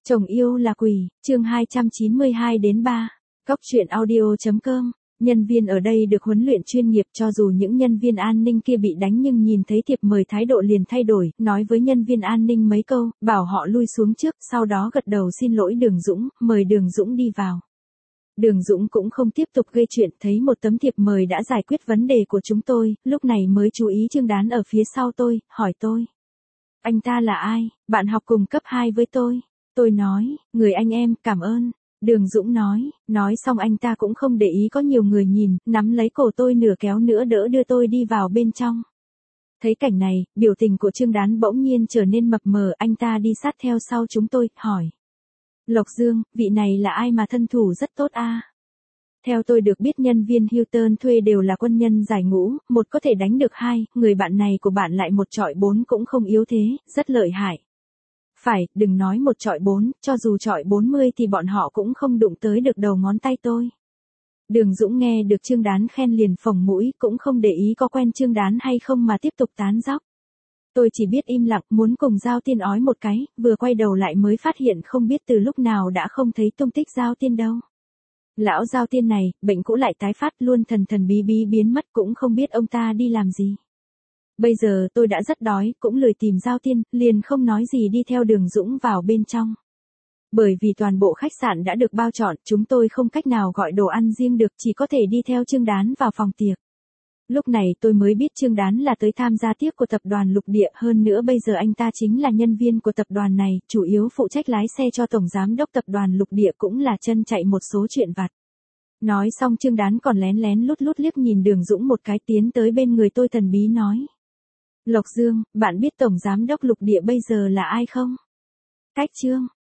Chồng yêu là quỷ, chương 292 đến 3. Góc truyện audio.com. Nhân viên ở đây được huấn luyện chuyên nghiệp, cho dù những nhân viên an ninh kia bị đánh nhưng nhìn thấy thiệp mời thái độ liền thay đổi, nói với nhân viên an ninh mấy câu, bảo họ lui xuống trước, sau đó gật đầu xin lỗi Đường Dũng, mời Đường Dũng đi vào. Đường Dũng cũng không tiếp tục gây chuyện, thấy một tấm thiệp mời đã giải quyết vấn đề của chúng tôi, lúc này mới chú ý Trương Đán ở phía sau tôi, hỏi tôi. Anh ta là ai? Bạn học cùng cấp 2 với tôi. Tôi nói, người anh em, cảm ơn. Đường Dũng nói xong anh ta cũng không để ý có nhiều người nhìn, nắm lấy cổ tôi nửa kéo nửa đỡ đưa tôi đi vào bên trong. Thấy cảnh này, biểu tình của Trương Đán bỗng nhiên trở nên mập mờ, anh ta đi sát theo sau chúng tôi, hỏi. Lộc Dương, vị này là ai mà thân thủ rất tốt a? Theo tôi được biết nhân viên Hilton thuê đều là quân nhân giải ngũ, một có thể đánh được hai, người bạn này của bạn lại một chọi bốn cũng không yếu thế, rất lợi hại. Phải, đừng nói một chọi bốn, cho dù chọi 40 thì bọn họ cũng không đụng tới được đầu ngón tay tôi. Đường Dũng nghe được Trương Đán khen liền phồng mũi, cũng không để ý có quen Trương Đán hay không mà tiếp tục tán dóc. Tôi chỉ biết im lặng, muốn cùng Giao Tiên ói một cái, vừa quay đầu lại mới phát hiện không biết từ lúc nào đã không thấy tung tích Giao Tiên đâu. Lão Giao Tiên này, bệnh cũ lại tái phát, luôn thần thần bí bí biến mất, cũng không biết ông ta đi làm gì. Bây giờ tôi đã rất đói, cũng lười tìm Giao Tiên, liền không nói gì đi theo Đường Dũng vào bên trong. Bởi vì toàn bộ khách sạn đã được bao trọn, chúng tôi không cách nào gọi đồ ăn riêng được, chỉ có thể đi theo Trương Đán vào phòng tiệc. Lúc này tôi mới biết Trương Đán là tới tham gia tiệc của tập đoàn Lục Địa, hơn nữa bây giờ anh ta chính là nhân viên của tập đoàn này, chủ yếu phụ trách lái xe cho tổng giám đốc tập đoàn Lục Địa, cũng là chân chạy một số chuyện vặt. Nói xong Trương Đán còn lén lén lút lút liếc nhìn Đường Dũng một cái, tiến tới bên người tôi thần bí nói. Lộc Dương, bạn biết tổng giám đốc Lục Địa bây giờ là ai không? Cách Trương,